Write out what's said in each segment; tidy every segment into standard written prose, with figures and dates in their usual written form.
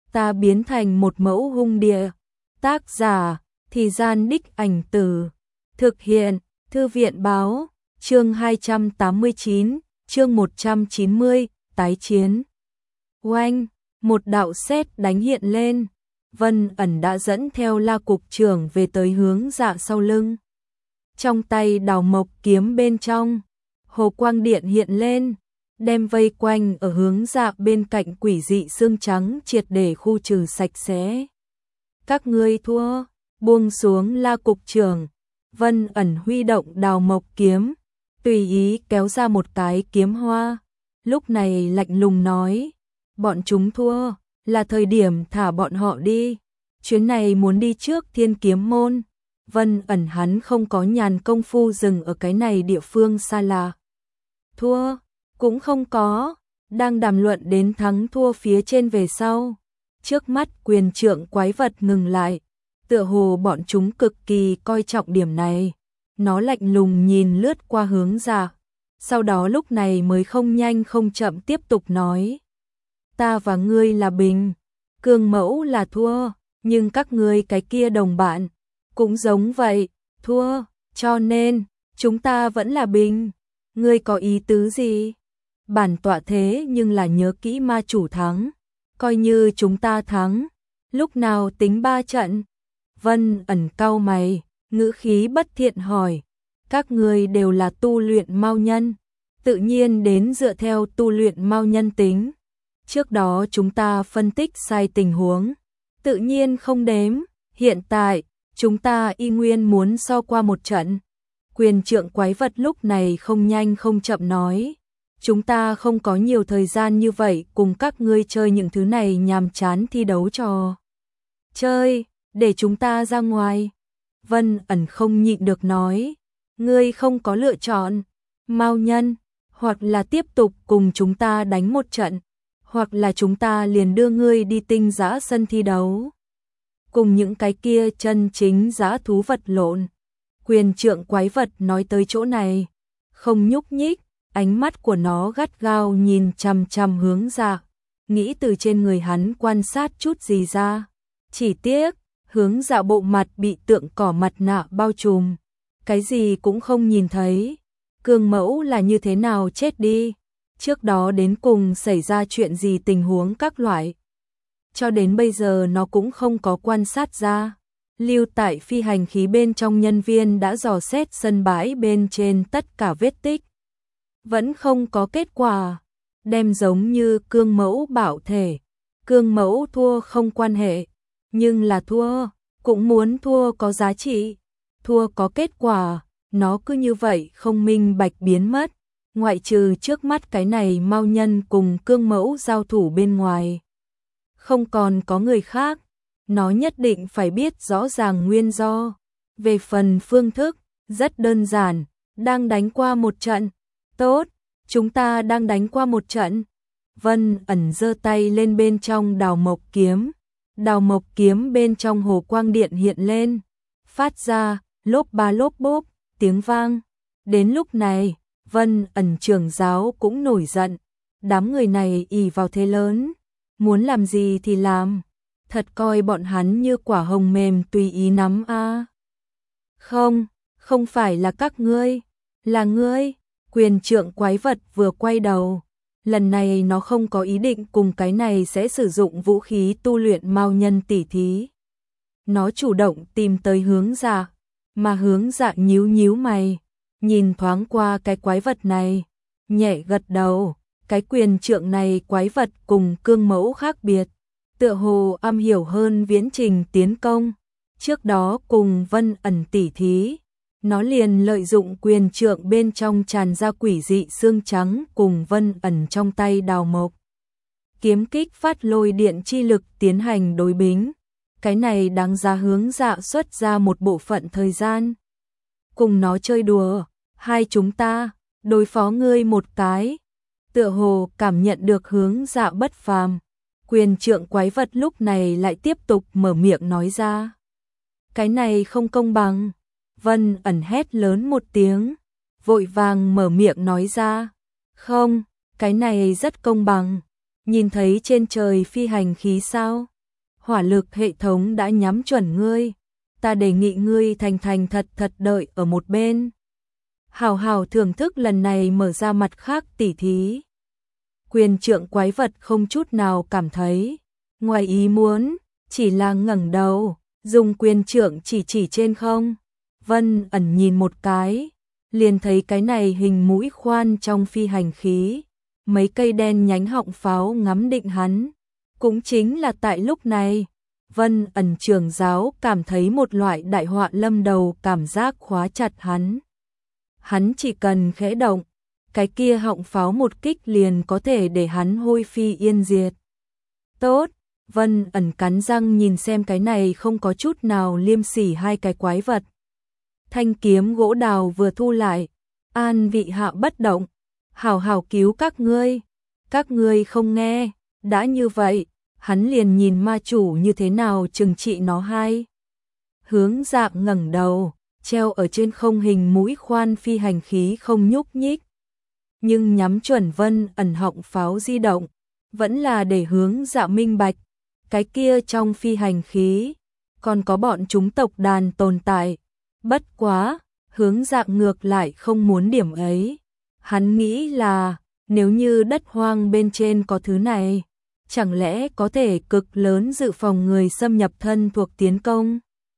ta biến thành một mẫu hung địa. Tác giả, Thì Gian Đích Ảnh Tử. Thực hiện, Thư viện Báo. Chương 289, chương 190, tái chiến. Oanh, một đạo sét đánh hiện lên. Vân Ẩn đã dẫn theo La cục trưởng về tới Hướng Dạ sau lưng. Trong tay đào mộc kiếm bên trong, hồ quang điện hiện lên, đem vây quanh ở Hướng Dạ bên cạnh quỷ dị xương trắng triệt để khu trừ sạch sẽ. Các ngươi thua, buông xuống La cục trưởng. Vân Ẩn huy động đào mộc kiếm, tùy ý kéo ra một cái kiếm hoa. Lúc này lạnh lùng nói, bọn chúng thua, là thời điểm thả bọn họ đi. Chuyến này muốn đi trước Thiên Kiếm Môn. Vân Ẩn hắn không có nhàn công phu dừng ở cái này địa phương xa lạ. Thua, cũng không có, đang đàm luận đến thắng thua phía trên về sau. Trước mắt quyền trượng quái vật ngừng lại, tựa hồ bọn chúng cực kỳ coi trọng điểm này. Nó lạnh lùng nhìn lướt qua Hướng Dạ, sau đó lúc này mới không nhanh không chậm tiếp tục nói. Ta và ngươi là bình, Cương Mẫu là thua, nhưng các ngươi cái kia đồng bạn cũng giống vậy, thua, cho nên chúng ta vẫn là bình. Ngươi có ý tứ gì? Bản tọa thế nhưng là nhớ kỹ ma chủ thắng, coi như chúng ta thắng, lúc nào tính 3 trận? Vân Ẩn cau mày, ngữ khí bất thiện hỏi, các ngươi đều là tu luyện mao nhân, tự nhiên đến dựa theo tu luyện mao nhân tính. Trước đó chúng ta phân tích sai tình huống, tự nhiên không đếm, hiện tại chúng ta y nguyên muốn so qua một trận. Quyền trượng quái vật lúc này không nhanh không chậm nói, chúng ta không có nhiều thời gian như vậy cùng các ngươi chơi những thứ này nhàm chán thi đấu trò chơi, để chúng ta ra ngoài. Vân Ẩn không nhịn được nói, ngươi không có lựa chọn, mao nhân, hoặc là tiếp tục cùng chúng ta đánh một trận, hoặc là chúng ta liền đưa ngươi đi tinh dã sân thi đấu, cùng những cái kia chân chính dã thú vật lộn. Quyền trượng quái vật nói tới chỗ này, không nhúc nhích, ánh mắt của nó gắt gao nhìn chằm chằm Hướng Dạ, nghĩ từ trên người hắn quan sát chút gì ra. Chỉ tiếc, Hướng Dạ bộ mặt bị tượng cỏ mặt nạ bao trùm, cái gì cũng không nhìn thấy. Cương Mẫu là như thế nào chết đi? Trước đó đến cùng xảy ra chuyện gì, tình huống các loại. Cho đến bây giờ nó cũng không có quan sát ra. Lưu tại phi hành khí bên trong nhân viên đã dò xét sân bãi bên trên tất cả vết tích, vẫn không có kết quả. Đem giống như Cương Mẫu bảo thể, Cương Mẫu thua không quan hệ, nhưng là thua, cũng muốn thua có giá trị, thua có kết quả, nó cứ như vậy không minh bạch biến mất, ngoại trừ trước mắt cái này mao nhân cùng Cương Mẫu giao thủ bên ngoài. Không còn có người khác, nó nhất định phải biết rõ ràng nguyên do. Về phần phương thức, rất đơn giản, đang đánh qua một trận. Tốt, chúng ta đang đánh qua một trận. Vân Ẩn giơ tay lên bên trong đào mộc kiếm. Đào mộc kiếm bên trong hồ quang điện hiện lên, phát ra lốp ba lốp bốp tiếng vang. Đến lúc này, Vân Ẩn trưởng giáo cũng nổi giận. Đám người này ỷ vào thế lớn, muốn làm gì thì làm, thật coi bọn hắn như quả hồng mềm tùy ý nắm a. Không, không phải là các ngươi, là ngươi. Quyền trượng quái vật vừa quay đầu, lần này nó không có ý định cùng cái này sẽ sử dụng vũ khí tu luyện mao nhân tỉ thí. Nó chủ động tìm tới Hướng Dạ, mà Hướng Dạ nhíu nhíu mày, nhìn thoáng qua cái quái vật này, nhẹ gật đầu. Cái quyền trượng này quái vật cùng Cương Mẫu khác biệt, tựa hồ am hiểu hơn viễn trình tiến công. Trước đó cùng Vân Ẩn tỉ thí, nó liền lợi dụng quyền trượng bên trong tràn ra quỷ dị xương trắng cùng Vân Ẩn trong tay đào mộc kiếm kích phát lôi điện chi lực tiến hành đối bính. Cái này đáng giá Hướng Dạ xuất ra một bộ phận thời gian cùng nó chơi đùa. Hai chúng ta đối phó ngươi một cái. Tựa hồ cảm nhận được Hướng Dạ bất phàm, quyền trượng quái vật lúc này lại tiếp tục mở miệng nói ra. Cái này không công bằng. Vân Ẩn hét lớn một tiếng, vội vàng mở miệng nói ra. Không, cái này rất công bằng. Nhìn thấy trên trời phi hành khí sao? hỏa lực hệ thống đã nhắm chuẩn ngươi, ta đề nghị ngươi thành thành thật thật đợi ở một bên. Hào hào thưởng thức lần này mở ra mặt khác tỉ thí. Quyền trượng quái vật không chút nào cảm thấy ngoài ý muốn, chỉ là ngẩng đầu, dùng quyền trượng chỉ trên không. Vân ẩn nhìn một cái, liền thấy cái này hình mũi khoan trong phi hành khí, mấy cây đen nhánh họng pháo ngắm định hắn. Cũng chính là tại lúc này, Vân ẩn trưởng giáo cảm thấy một loại đại họa lâm đầu cảm giác khóa chặt hắn. Hắn chỉ cần khẽ động, cái kia họng pháo một kích liền có thể để hắn hôi phi yên diệt. Tốt, Vân ẩn cắn răng nhìn xem cái này không có chút nào liêm sỉ hai cái quái vật. Thanh kiếm gỗ đào vừa thu lại, an vị hạ bất động, hảo hảo cứu các ngươi không nghe, đã như vậy, hắn liền nhìn ma chủ như thế nào trừng trị nó hai. Hướng Dạng ngẩng đầu, treo ở trên không hình mũi khoan phi hành khí không nhúc nhích. Nhưng nhắm chuẩn Vân ẩn họng pháo di động, vẫn là để Hướng Dạng minh bạch, cái kia trong phi hành khí, còn có bọn chúng tộc đàn tồn tại. Bất quá, Hướng Dạng ngược lại không muốn điểm ấy. Hắn nghĩ là, nếu như đất hoang bên trên có thứ này, chẳng lẽ có thể cực lớn dự phòng người xâm nhập thân thuộc tiến công.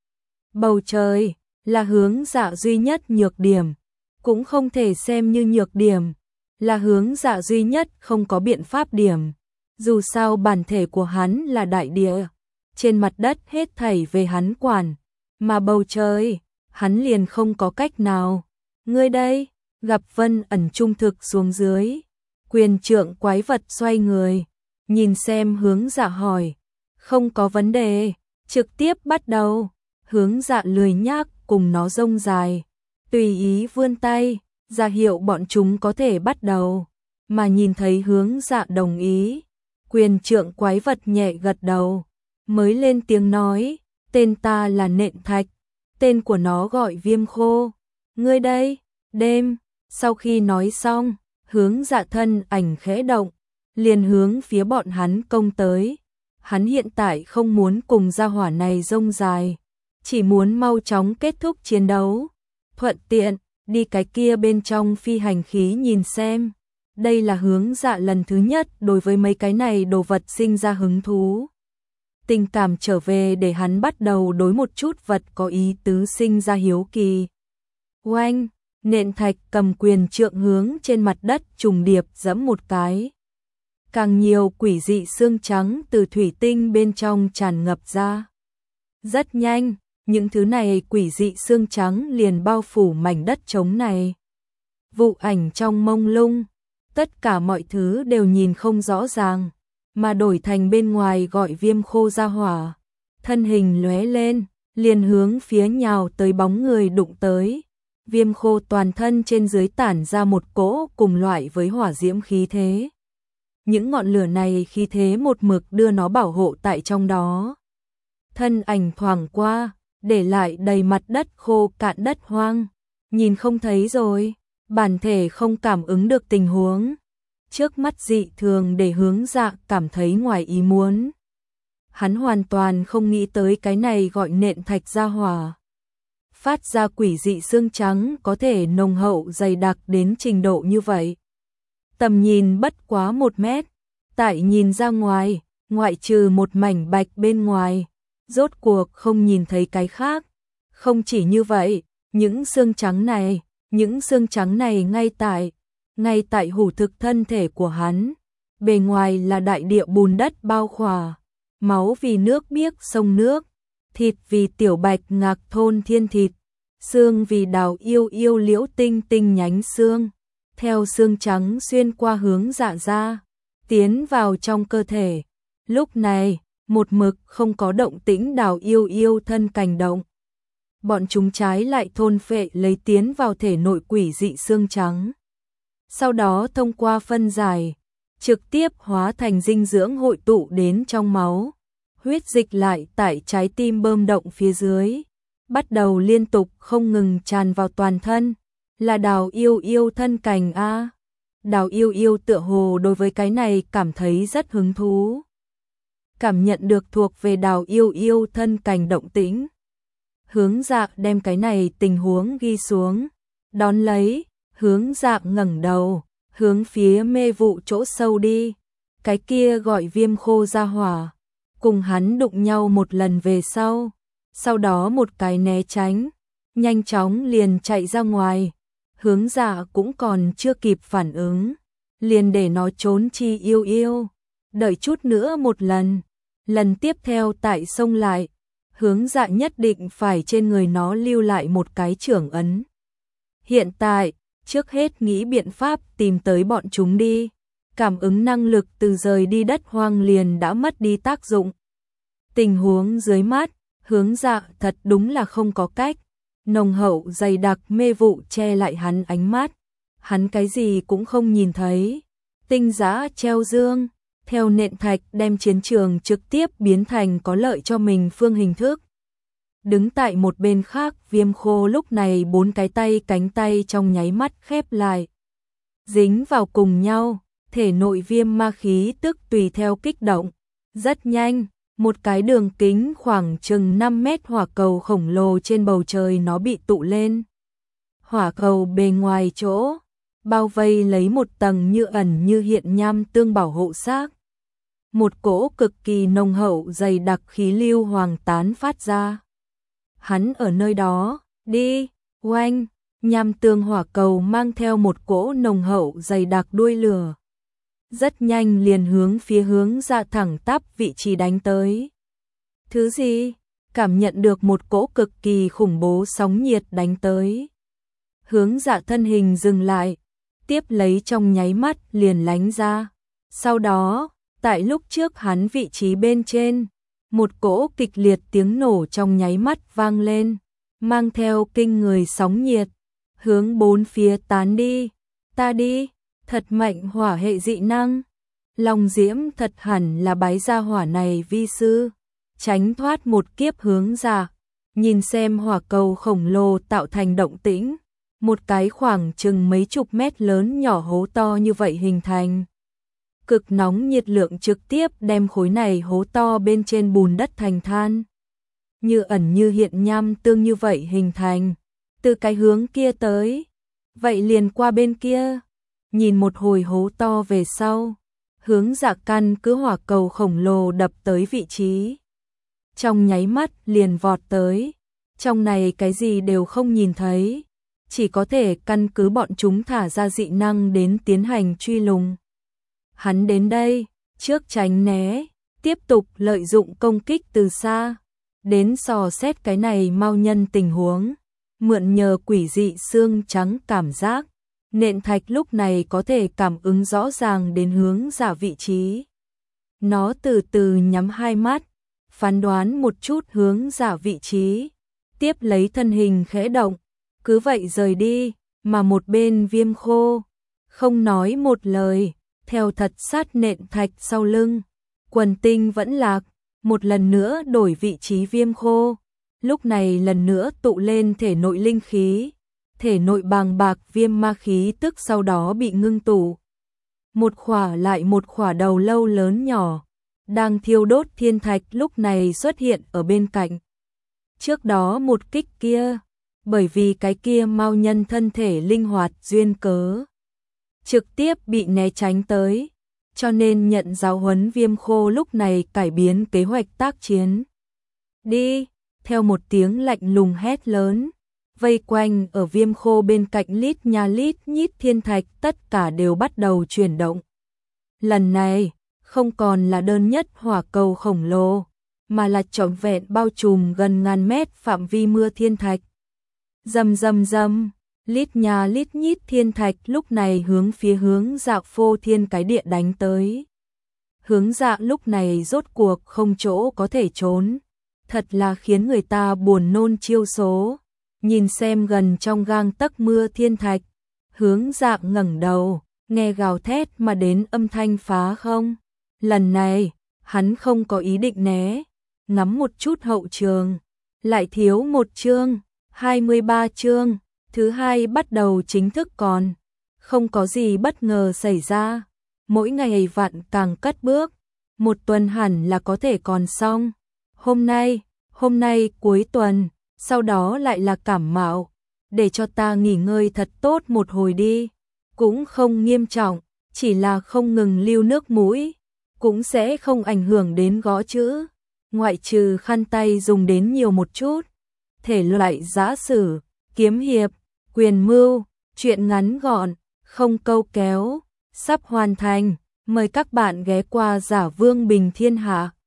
Bầu trời là Hướng Dạ duy nhất nhược điểm, cũng không thể xem như nhược điểm, là Hướng Dạ duy nhất không có biện pháp điểm. Dù sao bản thể của hắn là đại địa, trên mặt đất hết thảy về hắn quản, mà bầu trời, hắn liền không có cách nào. Ngươi đây, gặp Vân ẩn trung thực xuống dưới, quyền trượng quái vật xoay người, nhìn xem Hướng Dạ hỏi, không có vấn đề, trực tiếp bắt đầu. Hướng Dạ lười nhác cùng nó rông dài, tùy ý vươn tay, ra hiệu bọn chúng có thể bắt đầu, mà nhìn thấy Hướng Dạ đồng ý, quyền trượng quái vật nhẹ gật đầu, mới lên tiếng nói, tên ta là Nện Thạch, tên của nó gọi Viêm Khô, ngươi đây, đêm. Sau khi nói xong, Hướng Dạ thân ảnh khẽ động, liền hướng phía bọn hắn công tới. Hắn hiện tại không muốn cùng gia hỏa này rông dài, chỉ muốn mau chóng kết thúc chiến đấu, thuận tiện đi cái kia bên trong phi hành khí nhìn xem. Đây là Hướng Dạ lần thứ nhất đối với mấy cái này đồ vật sinh ra hứng thú. Tình cảm trở về để hắn bắt đầu đối một chút vật có ý tứ sinh ra hiếu kỳ. Oanh, Nện Thạch cầm quyền trượng hướng trên mặt đất trùng điệp giẫm một cái. Càng nhiều quỷ dị xương trắng từ thủy tinh bên trong tràn ngập ra. Rất nhanh, những thứ này quỷ dị xương trắng liền bao phủ mảnh đất trống này. Vụ ảnh trong mông lung, tất cả mọi thứ đều nhìn không rõ ràng, mà đổi thành bên ngoài gọi Viêm Khô ra hỏa. Thân hình lóe lên, liền hướng phía nhào tới bóng người đụng tới. Viêm Khô toàn thân trên dưới tản ra một cỗ cùng loại với hỏa diễm khí thế. Những ngọn lửa này khí thế một mực đưa nó bảo hộ tại trong đó. Thân ảnh thoảng qua, để lại đầy mặt đất khô cạn đất hoang. Nhìn không thấy rồi, bản thể không cảm ứng được tình huống. Trước mắt dị thường để Hướng Dạ cảm thấy ngoài ý muốn. Hắn hoàn toàn không nghĩ tới cái này gọi Nện Thạch ra hỏa. Phát ra quỷ dị xương trắng có thể nồng hậu dày đặc đến trình độ như vậy. Tầm nhìn bất quá 1 mét, tại nhìn ra ngoài, ngoại trừ một mảnh bạch bên ngoài, rốt cuộc không nhìn thấy cái khác. Không chỉ như vậy, những xương trắng này ngay tại hủ thực thân thể của hắn, bề ngoài là đại địa bùn đất bao khỏa, máu vì nước biếc sông nước, thịt vì tiểu bạch ngạc thôn thiên thịt, xương vì đào yêu liễu tinh tinh nhánh xương, theo xương trắng xuyên qua Hướng Dạ ra, tiến vào trong cơ thể. Lúc này, một mực không có động tĩnh đào yêu thân cảnh động. Bọn chúng trái lại thôn phệ lấy tiến vào thể nội quỷ dị xương trắng. Sau đó thông qua phân giải, trực tiếp hóa thành dinh dưỡng hội tụ đến trong máu. Huyết dịch lại tại trái tim bơm động phía dưới, bắt đầu liên tục không ngừng tràn vào toàn thân. Là đào yêu thân cảnh a. Đào yêu tựa hồ đối với cái này cảm thấy rất hứng thú. cảm nhận được thuộc về Đào Yêu Yêu thân cảnh động tĩnh. Hướng Dạ đem cái này tình huống ghi xuống, đón lấy, Hướng Dạ ngẩng đầu, hướng phía mê vụ chỗ sâu đi. Cái kia gọi Viêm Khô ra hỏa, cùng hắn đụng nhau một lần về sau đó một cái né tránh, nhanh chóng liền chạy ra ngoài. Hướng Dạ cũng còn chưa kịp phản ứng, liền để nó trốn chi yêu yêu, đợi chút nữa một lần tiếp theo tại xông lại, Hướng Dạ nhất định phải trên người nó lưu lại một cái trưởng ấn. Hiện tại, trước hết nghĩ biện pháp tìm tới bọn chúng đi. Cảm ứng năng lực từ rời đi đất hoang liền đã mất đi tác dụng. Tình huống dưới mắt, Hướng Dạ thật đúng là không có cách. Nồng hậu dày đặc mê vụ che lại hắn ánh mắt. Hắn cái gì cũng không nhìn thấy. Tinh giã treo dương, theo nện thạch đem chiến trường trực tiếp biến thành có lợi cho mình phương hình thức. Đứng tại một bên khác, Viêm Khô lúc này 4 cái tay cánh tay trong nháy mắt khép lại, dính vào cùng nhau, thể nội viêm ma khí tức tùy theo kích động. Rất nhanh, một cái đường kính khoảng chừng 5 mét hỏa cầu khổng lồ trên bầu trời nó bị tụ lên. Hỏa cầu bề ngoài chỗ, bao vây lấy một tầng như ẩn như hiện nham tương bảo hộ xác. Một cỗ cực kỳ nồng hậu dày đặc khí lưu hoàng tán phát ra. Hắn ở nơi đó, đi, oanh, nham tương hỏa cầu mang theo một cỗ nồng hậu dày đặc đuôi lửa. Rất nhanh liền hướng phía Hướng Dạ thẳng tắp vị trí đánh tới. Thứ gì? Cảm nhận được một cỗ cực kỳ khủng bố sóng nhiệt đánh tới. Hướng Dạ thân hình dừng lại, tiếp lấy trong nháy mắt liền lánh ra. Sau đó, tại lúc trước hắn vị trí bên trên, một cỗ kịch liệt tiếng nổ trong nháy mắt vang lên, mang theo kinh người sóng nhiệt, hướng bốn phía tán đi. Ta đi, thật mạnh hỏa hệ dị năng. Long Diễm thật hẳn là bái gia hỏa này vi sư, tránh thoát một kiếp Hướng Dạ. Nhìn xem hỏa cầu khổng lồ tạo thành động tĩnh, một cái khoảng chừng mấy chục mét lớn nhỏ hố to như vậy hình thành. Cực nóng nhiệt lượng trực tiếp đem khối này hố to bên trên bùn đất thành than. Như ẩn như hiện nham tương như vậy hình thành. Từ cái hướng kia tới, vậy liền qua bên kia. Nhìn một hồi hố to về sau, Hướng Dạ căn cứ hỏa cầu khổng lồ đập tới vị trí. Trong nháy mắt liền vọt tới. Trong này cái gì đều không nhìn thấy, chỉ có thể căn cứ bọn chúng thả ra dị năng đến tiến hành truy lùng. Hắn đến đây, trước tránh né, tiếp tục lợi dụng công kích từ xa, đến dò xét cái này mau nhân tình huống, mượn nhờ quỷ dị xương trắng cảm giác, nện thạch lúc này có thể cảm ứng rõ ràng đến Hướng Dạ vị trí. Nó từ từ nhắm hai mắt, phán đoán một chút Hướng Dạ vị trí, tiếp lấy thân hình khẽ động, cứ vậy rời đi, mà một bên Viêm Khô, không nói một lời, theo thật sát nện thạch sau lưng. Quần tinh vẫn lạc, một lần nữa đổi vị trí Viêm Khô, lúc này lần nữa tụ lên thể nội linh khí, thể nội bàng bạc viêm ma khí tức sau đó bị ngưng tụ. Một khỏa lại một khỏa đầu lâu lớn nhỏ, đang thiêu đốt thiên thạch lúc này xuất hiện ở bên cạnh. Trước đó một kích kia, bởi vì cái kia mau nhân thân thể linh hoạt duyên cớ, trực tiếp bị né tránh tới, cho nên nhận giáo huấn Viêm Khô lúc này cải biến kế hoạch tác chiến. Đi, theo một tiếng lạnh lùng hét lớn, vây quanh ở Viêm Khô bên cạnh lít nha lít nhít thiên thạch tất cả đều bắt đầu chuyển động. Lần này, không còn là đơn nhất hỏa cầu khổng lồ, mà là trọn vẹn bao trùm gần ngàn mét phạm vi mưa thiên thạch. Rầm rầm rầm, lít nha lít nhít thiên thạch lúc này hướng phía Hướng Dạ phô thiên cái địa đánh tới. Hướng Dạ lúc này rốt cuộc không chỗ có thể trốn, thật là khiến người ta buồn nôn chiêu số. Nhìn xem gần trong gang tấc mưa thiên thạch, Hướng Dạ ngẩng đầu, nghe gào thét mà đến âm thanh phá không. Lần này, hắn không có ý định né, ngắm một chút hậu trường, lại thiếu một chương, 23 chương, thứ hai bắt đầu chính thức còn. Không có gì bất ngờ xảy ra, mỗi ngày vạn càng cất bước, một tuần hẳn là có thể còn xong. Hôm nay cuối tuần, sau đó lại là cảm mạo, để cho ta nghỉ ngơi thật tốt một hồi đi, cũng không nghiêm trọng, chỉ là không ngừng lưu nước mũi, cũng sẽ không ảnh hưởng đến gõ chữ, ngoại trừ khăn tay dùng đến nhiều một chút. Thể loại giã sử, kiếm hiệp, quyền mưu, truyện ngắn gọn, không câu kéo, sắp hoàn thành, mời các bạn ghé qua Giả Vương Bình Thiên Hạ.